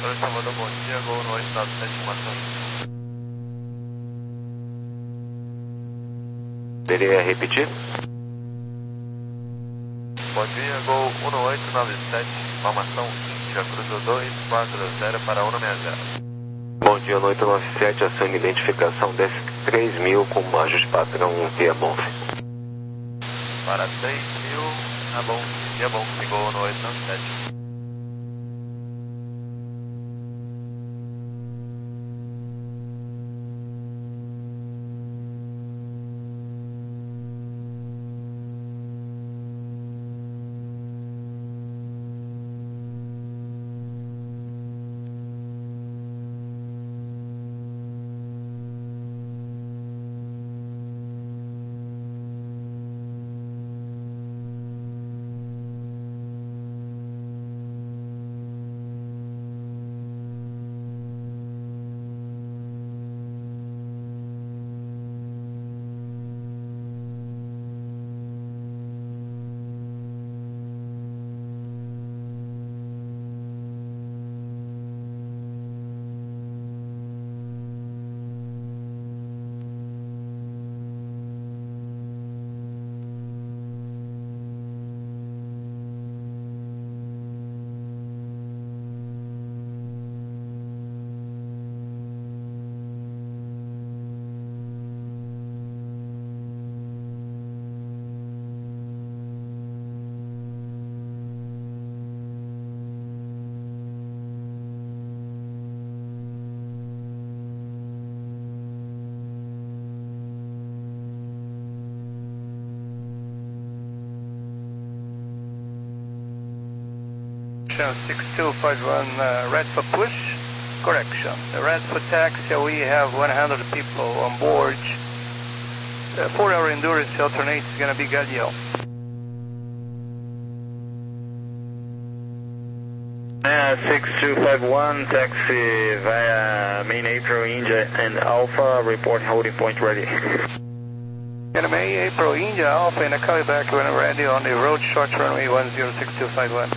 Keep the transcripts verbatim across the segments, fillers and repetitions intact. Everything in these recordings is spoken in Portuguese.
Controle Salvador, bom dia, Gol no estado de estimação. Poderia repetir? Bom dia, Gol um oito nove sete, informação Índia, cruzou dois quatro zero para um sessenta zero. Bom dia, oito nove sete, ação de identificação desce três mil com ajuste padrão via Bonf. Para três mil, tá bom, via Bonf, Gol um oito nove sete. six two five one, uh, red for push, correction. The red for taxi, we have one hundred people on board. Uh, four hour endurance alternate is going to be Gadiel. Uh, six two five one, taxi via main April India and Alpha, report holding point ready. And May April India Alpha and a call back when ready on the road short runway one zero six two five one.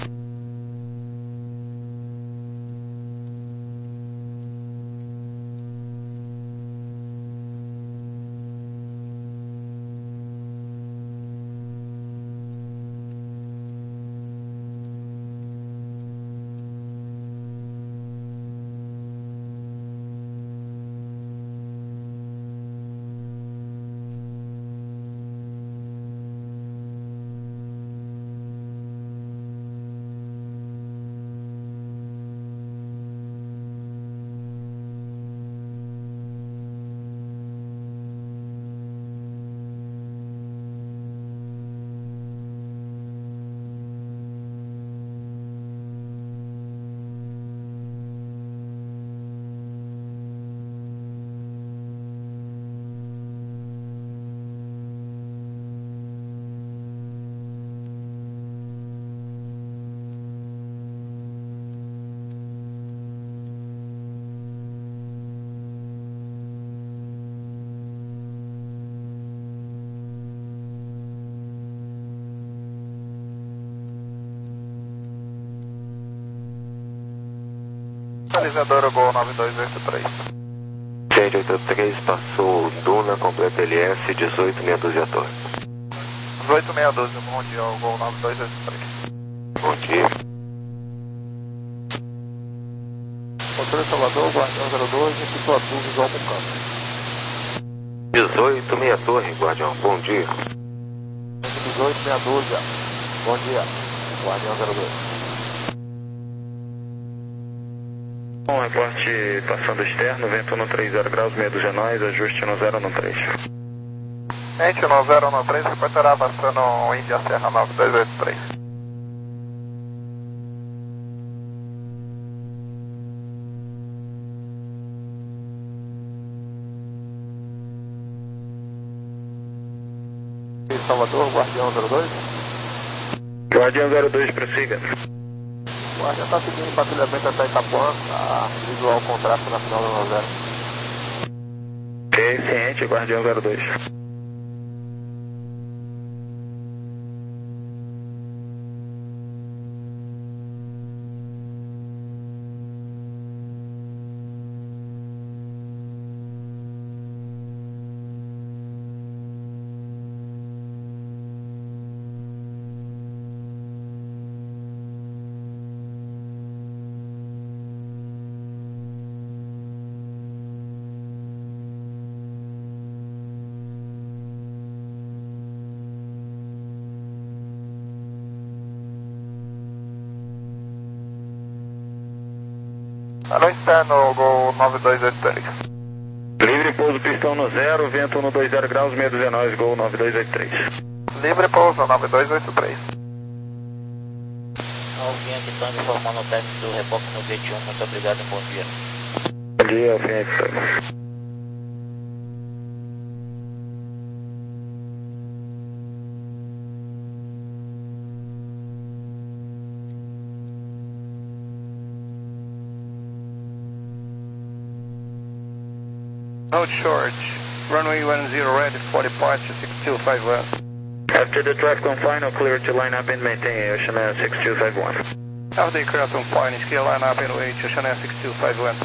Sinalizadora Gol nove dois oito três. sete oito três, passou Duna, completa L S, dezoito meia dúzia torre. dezoito meia dúzia, bom dia, Gol nove dois oito três. Bom dia. Controle Salvador, Guardião zero dois, situativo visual com câmbio. dezoito meia torre, Guardião, bom dia. dezoito meia dúzia, bom dia, Guardião zero dois. Bom, reporte passando externo, vento no trinta graus, meia dúzia nós, ajuste no zero no três. Ente no zero no três, reportará avançando Índia Serra nove dois oito três. Salvador, Guardião zero dois. Guardião zero dois, prossiga. O Guardião está seguindo patrulhamento até Itapuã, a visual com tráfego na final da zero. Ok, ciente, Guardião zero dois. Alô externo, Gol nove dois oito três. Livre pouso pistão no zero, vento no dois zero graus, meia dúzia nós, Gol nove dois oito três. Livre pouso nove dois oito três. Alvinha aqui estão informando o técnico do reboque no gate um, muito obrigado e bom dia. Bom dia, Alvinha aqui. Hold short, runway one zero ready for departure six two five one. After the traffic on final, clear to line up and maintain Ocean Air six two five one. After the aircraft on final, scale line up and wait Ocean Air six two five one.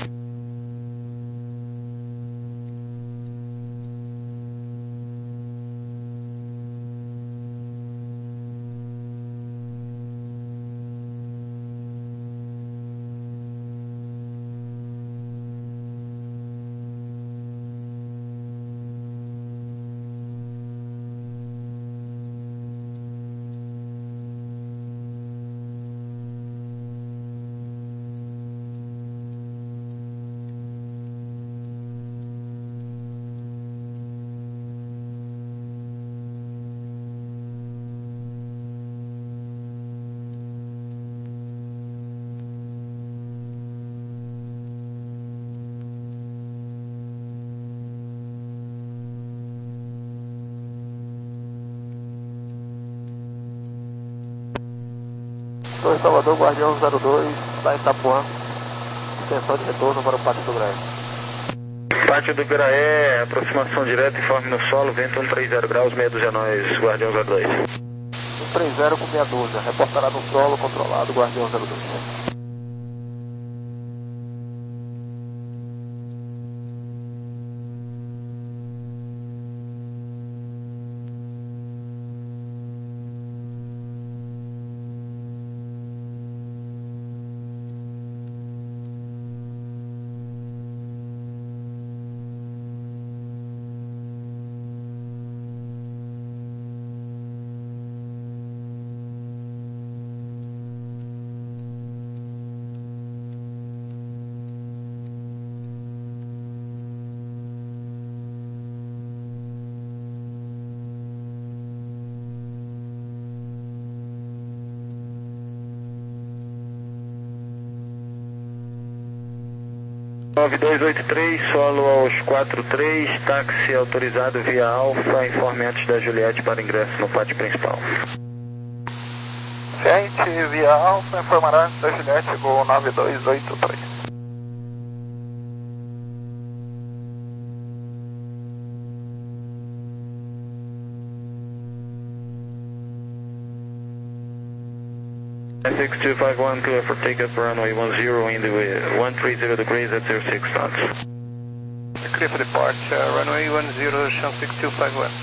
Torre Salvador, Guardião zero dois, está em Itapuã. Extensão de retorno para o Pátio do Graé. Pátio do Graé, aproximação direta, informe no solo, vento um três zero graus, meia dúzia nós, Guardião zero dois. um três zero com meia dúzia, reportará no solo, controlado, Guardião zero dois. nove dois oito três, solo aos quatro três, táxi autorizado via Alfa, informe antes da Juliette para ingresso no pátio principal. Gente, via Alfa, informará antes da Juliette, Gol nove dois oito três. six two five one, clear for takeoff runway one zero in the one three zero degrees at zero six knots. Clear for departure, runway one zero, six two five one.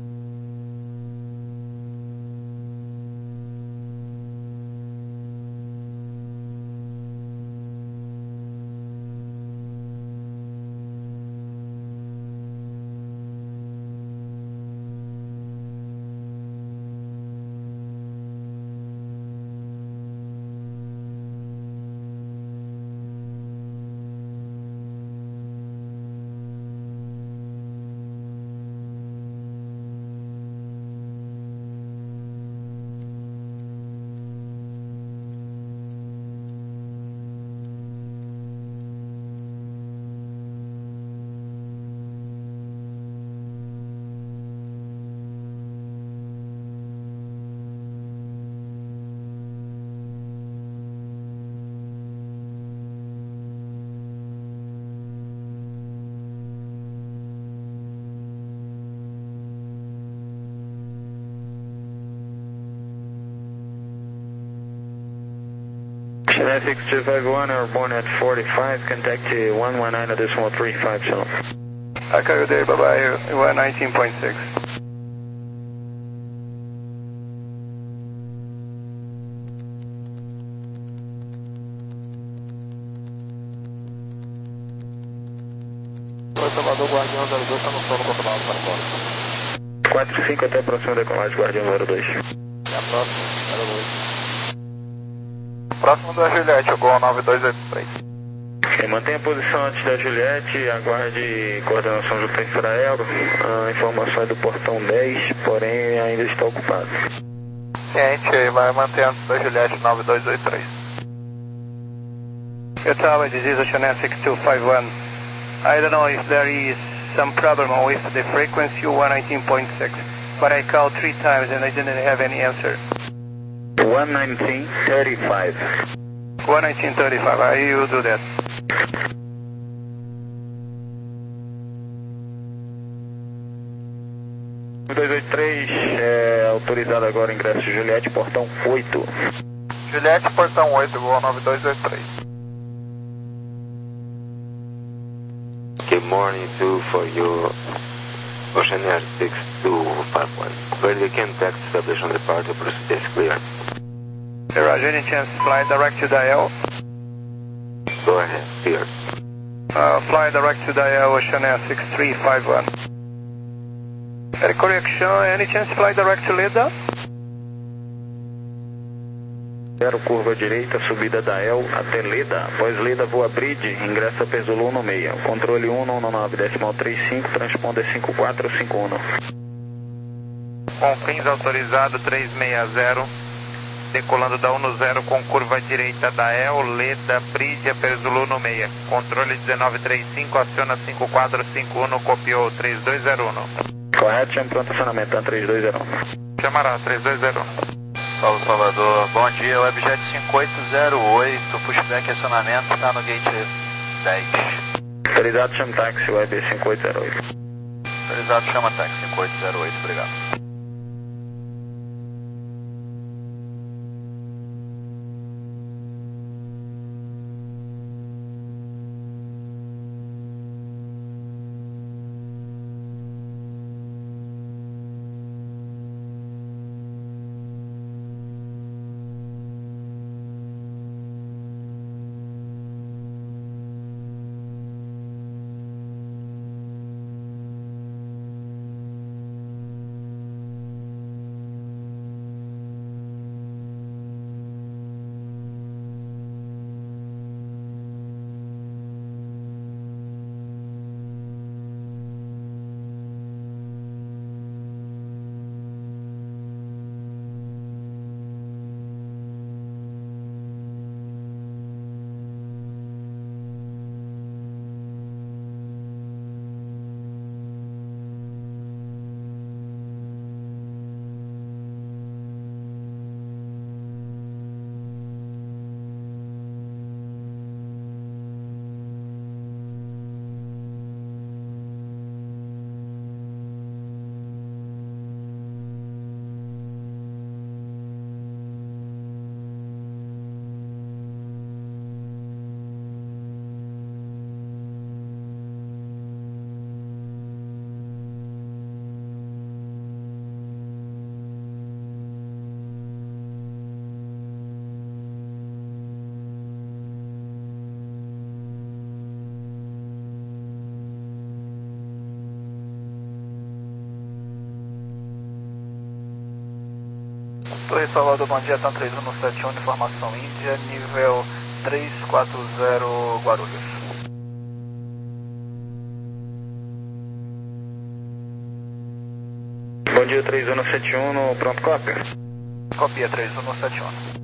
six two five one, airborne at forty-five, contact one one nine decimal three five seven. I carry there, bye bye, one nineteen point six. Torre Salvador, Guardião zero dois, está no solo, controlado para fora. quatro cinco até a próxima decolagem, Guardião zero dois. Até a próxima, zero dois. Próximo da Juliette, Gol nove dois oito três. E mantenha a posição antes da Juliette, aguarde coordenação junto à Infraero. A informação é do portão dez, porém ainda está ocupado. Ciente, vai manter antes da Juliette nove dois oito três. Your tower, this is Ocean Air six two five one. I don't know if there is some problem with the frequency one nineteen point six, but I called three times and I didn't have any answer. one nineteen thirty-five. one nineteen thirty-five, I will do that. dois oito três, é autorizado agora o ingresso de Juliette, portão oito. Juliette, portão oito, Gol nove dois oito três. Good morning to for you, Ocean Air six two five one. Vertical contact established on departure, procedure is clear. Roger, any chance fly direct to Dial? Go ahead, clear. Uh, fly direct to Dial, Ocean Air six three five one. Uh, correction, any chance fly direct to Leda? Zero curva direita, subida da El até Leda. Após Leda, voa Bridge, ingressa Pesolum no meio. Controle um nove nove, decimal trinta e cinco, transponder cinco quatro cinco um. Com fins autorizado três seis zero, decolando da um zero com curva direita da El, Leda, Bridge, Pesolum no meio. Controle dezenove trinta e cinco, aciona cinco quatro cinco um, copiou três dois zero um. Correto, chama pronto acionamento, três dois zero um. Chamará, três dois zero um. Paulo Salvador, bom dia, Webjet cinco oito zero oito, pushback acionamento, está no gate dez. Autorizado, chama táxi, Web cinco oito zero oito. Autorizado, chama táxi cinco oito zero oito, obrigado. Torre Salvador, bom dia, TAM três um sete um, informação Índia, nível três quatro zero Guarulhos. Bom dia, três um sete um, no pronto cópia. Copia três um sete um.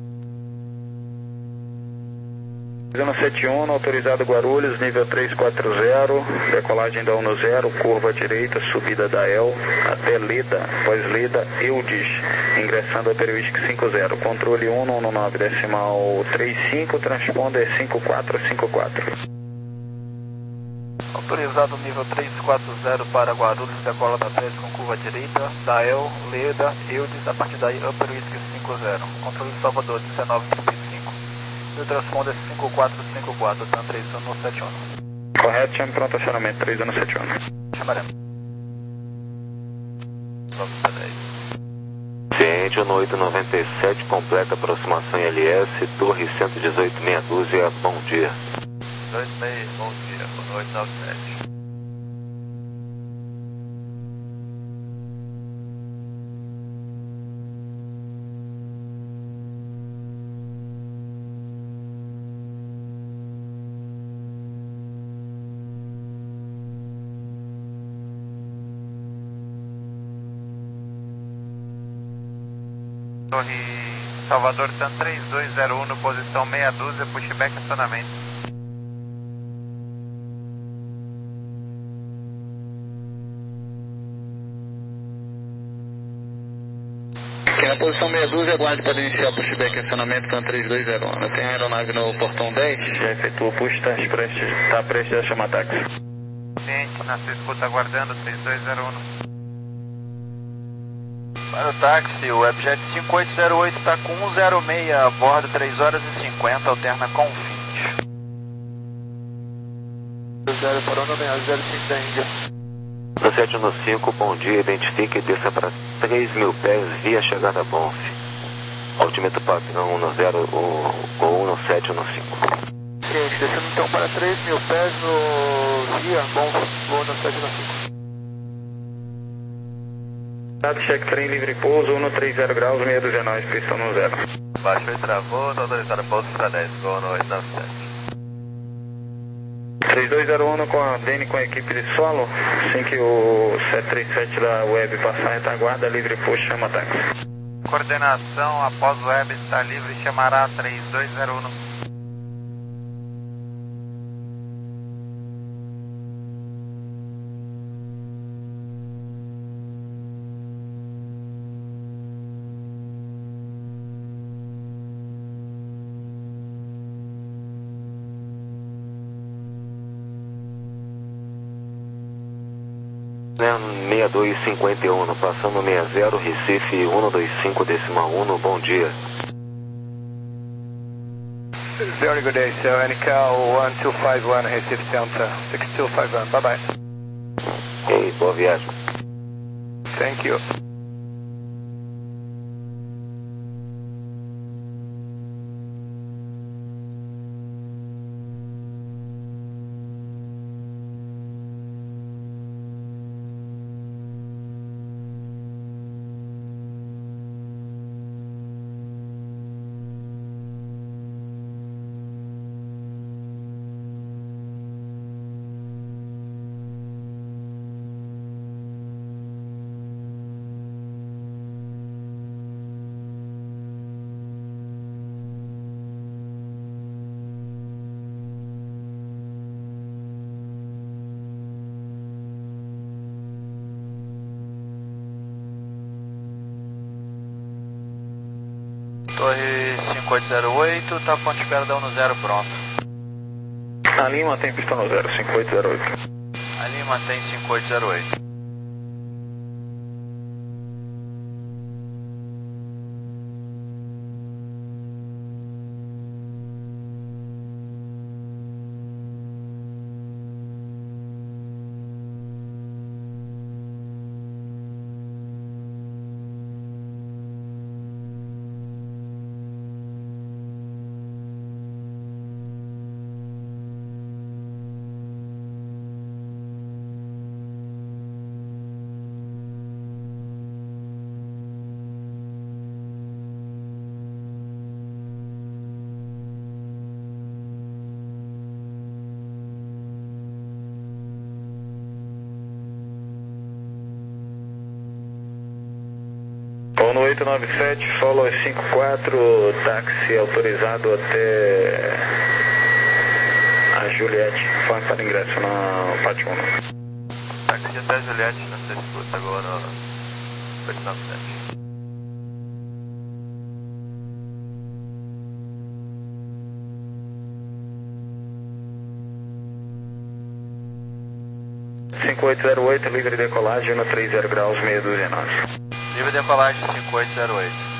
três um sete um, no autorizado Guarulhos, nível três quatro zero, decolagem da um zero, curva direita, subida da El, até Leda, após Leda, Eudes, ingressando a Peruística cinco zero, controle um nove nove, decimal trinta e cinco, transponder cinco quatro cinco quatro. Autorizado nível três quatro zero para Guarulhos, decola da três com curva direita, da El, Leda, Eudes, a partir daí, Upper Whisky cinco zero, controle de Salvador dezenove trinta e cinco. E o transponder cinco quatro cinco quatro, TAM três um sete um. Correto, chame pronto acionamento, três um sete um. Chamaremos. Ciente, no oito noventa e sete, completa aproximação I L S, Torre cento e dezoito, meia dúzia, bom dia. dois seis, bom dia, com oito nove sete. Torre Salvador Tan três dois zero um, posição meia dúzia, pushback acionamento. Aqui na posição meia dúzia, aguarde para iniciar pushback acionamento Tan três dois zero um. Tem a aeronave no portão dez, já efetua o push, está prestes, tá prestes a chamar táxi. Ciente, na sua escuta aguardando, três dois zero um. Para o táxi, o Webjet cinco oito zero oito está com um zero seis a bordo, três horas e cinquenta, alterna com fins. zero para um nove zero cinco da Índia. No sete um cinco, bom dia, identifique e desça para três mil pés via chegada Bonf. Altimento padrão um zero ou um sete um cinco. Ciente, descendo então para três mil pés no via Bonf, voo no sete um cinco. Check trem livre pouso, um três zero graus, meia dúzia nós, pistão no zero. Baixou e travou, está autorizado pouso para dez, voo no oito nove sete. três dois zero um com a Dene com a equipe de solo, assim que o sete três sete da Web passar a retaguarda, livre pouso, chama táxi. Coordenação, após o Web estar livre, chamará três dois zero um. seis dois cinco um, passando sessenta, Recife um dois cinco decimal um, bom dia. Very good day, sir. N C A L one two five one, Recife Center, six two five one. Bye bye. Ei, boa viagem. Thank you. Torre cinco oito zero oito, está ponto de espera da um zero pronto. A Lima tem pistão no zero, cinco oito zero oito. A Lima tem cinco oito zero oito. No oito nove sete, follow cinco quatro, táxi autorizado até a Juliette, fã para ingresso na Pátio um. Táxi até a Juliette, na sua escuta agora no oito nove sete. cinco oito zero oito, livre decolagem no três zero graus, meia dúzia nós. Livre decolagem cinco oito zero oito.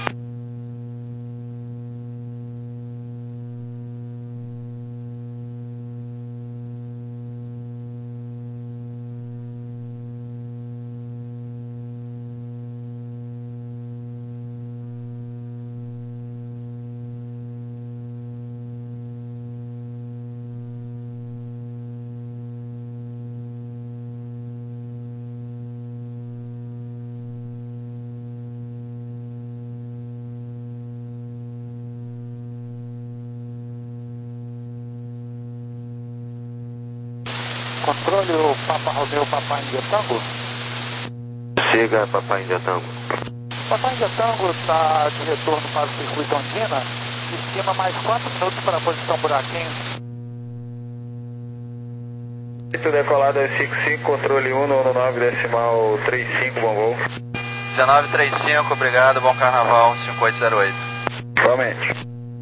Controle o Papa Romeu, Papa Índia Tango. Siga, Papai Índia Tango. Papai de Tango está de retorno para o circuito Ondina. Estima mais quatro minutos para a posição buraquinho. Decolado é cinco cinco, controle um, nono nove, decimal trinta e cinco, bom voo. dezenove trinta e cinco, obrigado, bom carnaval, cinco oito zero oito. Igualmente.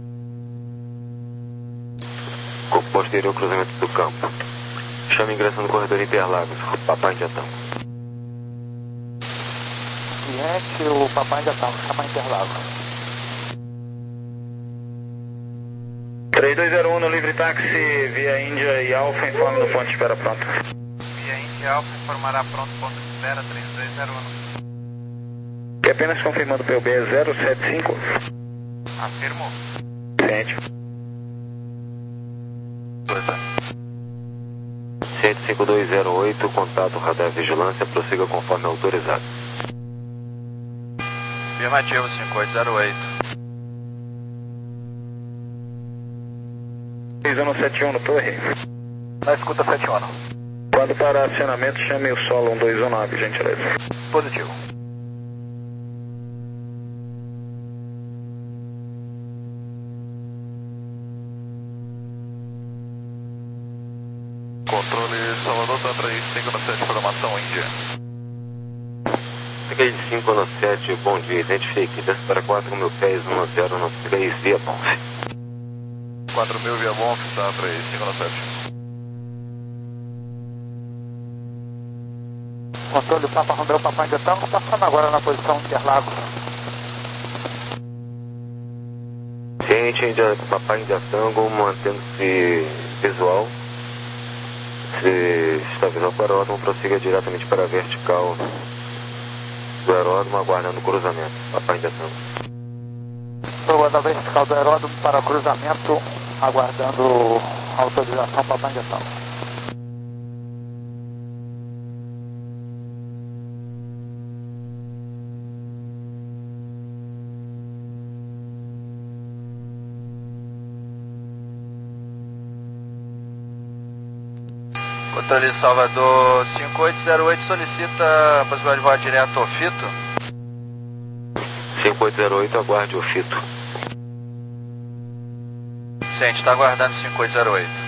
Corpo posterior, cruzamento do campo. Chame ingresso no corredor Interlagos, Papai de Tango. Cliente, o Papai de Tango, chama Interlagos. três dois zero um no livre táxi, via Índia e Alfa, informe no ponto de espera pronto. Via Índia e Alfa informará pronto, ponto de espera três dois zero um. E apenas confirmando o P U B zero sete cinco. Afirmo. Ciente. Ciente cinco dois zero oito, contato radar vigilância, prossiga conforme autorizado. Afirmativo, cinco oito zero oito. seis um sete um no torre. Na escuta sete um. Quando para acionamento, chame o solo um dois um nove, gentileza. Positivo. Controle Salvador, tá três cinco no sete, programação Índia. três cinco no sete, bom dia, identifique, desce para quatro mil pés, um zero no três, via Bonf. quatro mil via Bonf, tá três cinco no sete. Controle Papa Romeu, Papai de Tango, passando agora na posição Interlagos. Ciente, Índia, Papai de Tango, mantendo-se visual. Se está visual para o aeródromo, prossiga diretamente para a vertical do aeródromo, aguardando o cruzamento. Papai de Tango. Estou da vertical do aeródromo para cruzamento, aguardando a autorização Papai de Tango. Controle Salvador cinco oito zero oito, solicita a possibilidade de voar direto ao Fito. cinco oito zero oito, aguarde o Fito. Ciente, está aguardando cinco oito zero oito.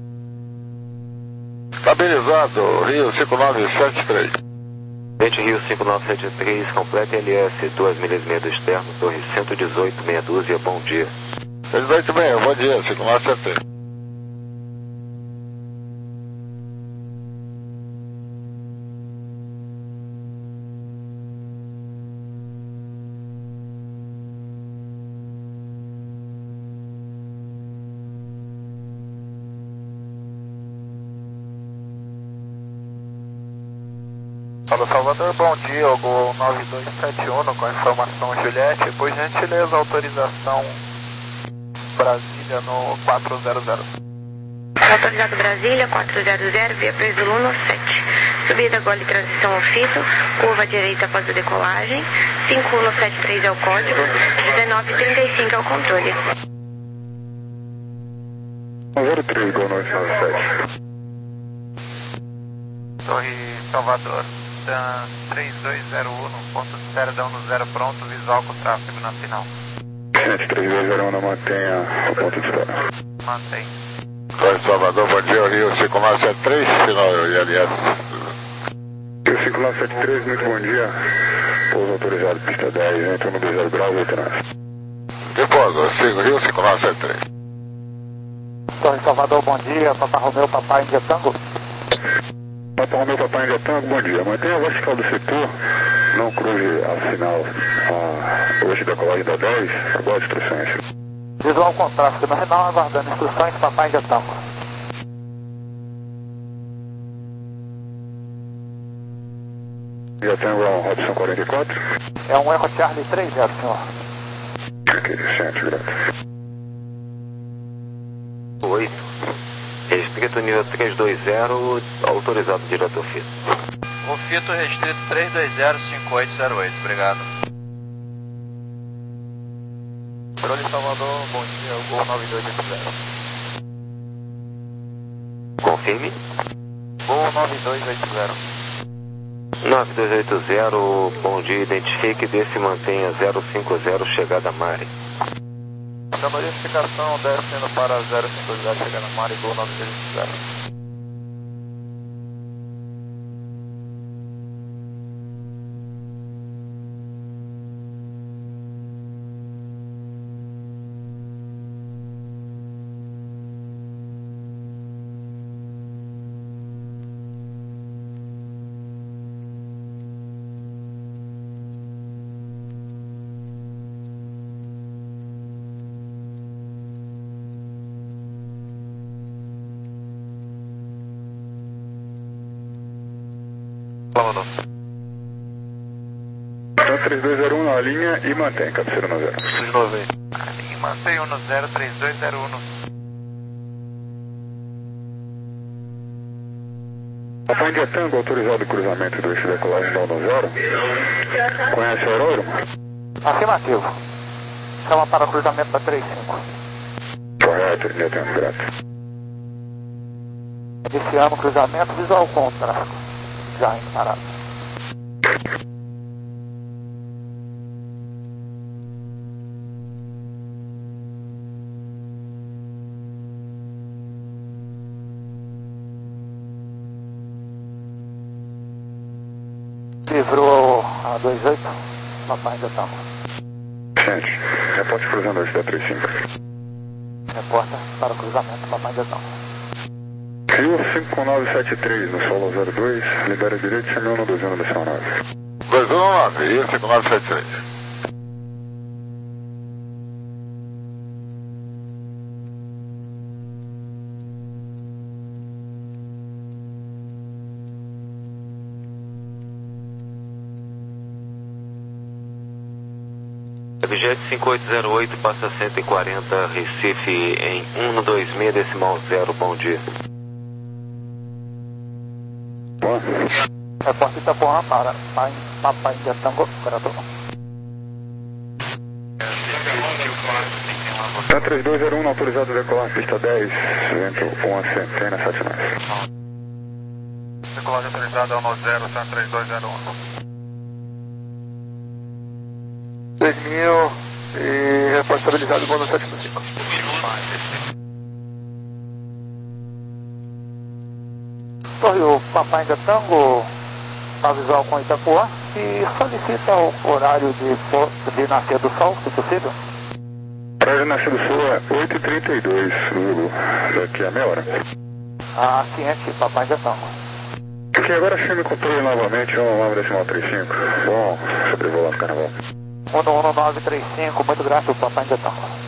Estabilizado, Rio cinco nove sete três. Ciente, Rio cinco nove sete três, completa L S, duas milhas e meia do externo, torre cento e dezoito, meia dúzia, bom dia. cento e dezoito meia, bom dia, cinco nove sete três. Alô Salvador, bom dia, o Gol nove dois sete um com a informação Juliette, por gentileza, autorização Brasília no quatro zero zero. Autorizado Brasília, quatro zero zero, via Presulo sete. Subida Gole transição ao Fito, curva direita após a decolagem, cinco um sete três é o código, dezenove trinta e cinco é o controle. zero três, Gol nove nove sete. Torre Salvador, da três dois zero um, ponto de espera da um zero pronto, visual com tráfego na final. três dois zero um, mantenha o ponto de espera. Mantém. Torre Salvador, bom dia, Rio cinco nove sete três, final I L S. Rio cinco nove sete três, muito bom dia. Pouso autorizado, pista dez, entra no dois graus, oito nove. Que pouso, sigo, Rio cinco nove sete três. Torre Salvador, bom dia, Papai Romeu, Papai de Tango. Papai Romeu, Papai de Tango, bom dia. Mantenha a vertical do setor, não cruze a final a, hoje da colagem da dez, aguarde instruções. Visual com tráfego, nós não aguardando instruções, Papai de Tango. Já tem o Robson quarenta e quatro? É um Echo Charlie três zero, senhor. Ok, ciente, grato. oito. Restrito nível três dois zero, autorizado direto ao Fito. O Fito restrito três dois zero cinco oito zero oito, obrigado. Controle Salvador, bom dia, o Gol nove dois oito zero. Confirme. Gol nove dois oito zero. nove dois oito zero, bom dia, identifique e desce e mantenha zero cinco zero, chegada Mari. Dando identificação, descendo para zero cinco zero, chegada Mari, Gol nove dois oito zero. Então três dois zero um na linha e mantém, cabeceira no zero. De novo aí. E mantém um no zero três dois zero um. Papai India Tango, autorizado o cruzamento do eixo de decolagem da um no zero. Conhece o aeródromo? Afirmativo. Chama para cruzamento da três cinco. Correto, India Tango, grato. Iniciando o cruzamento visual com o tráfego. Já em parado. Livrou a dois oito, papai ainda tá. Gente, reporte cruzando hoje da três cinco. Reporta para o cruzamento, papai ainda tá. Rio cinco nove sete três no solo zero dois, libera direito, chame um no dois um da sua nave. dois um nove, Rio cinco nove sete três. Jet cinco oito zero oito, passa cento e quarenta, Recife em um no dois seis decimal zero, bom dia. Reporte Itapuã para pai, papai India Tango, operador. Tá três dois zero um, autorizado a decolar pista dez, vento uma centena, sete nove. Decolagem autorizada um no zero, três dois zero um. dois mil e reporte estabilizado Gol sete cinco. Torre, o papai India Tango, na visual com Itapuã, e solicita o horário de, de nascer do sol, se possível. O horário de nascer do sol é oito e trinta e dois, Lulu, daqui a meia hora. Ah, ciente, papai India Tango. Aqui agora chame o controle novamente, um nove decimal trinta e cinco. Bom, sobrevoando o carnaval. um no um nove três cinco, muito grato, papai India Tango.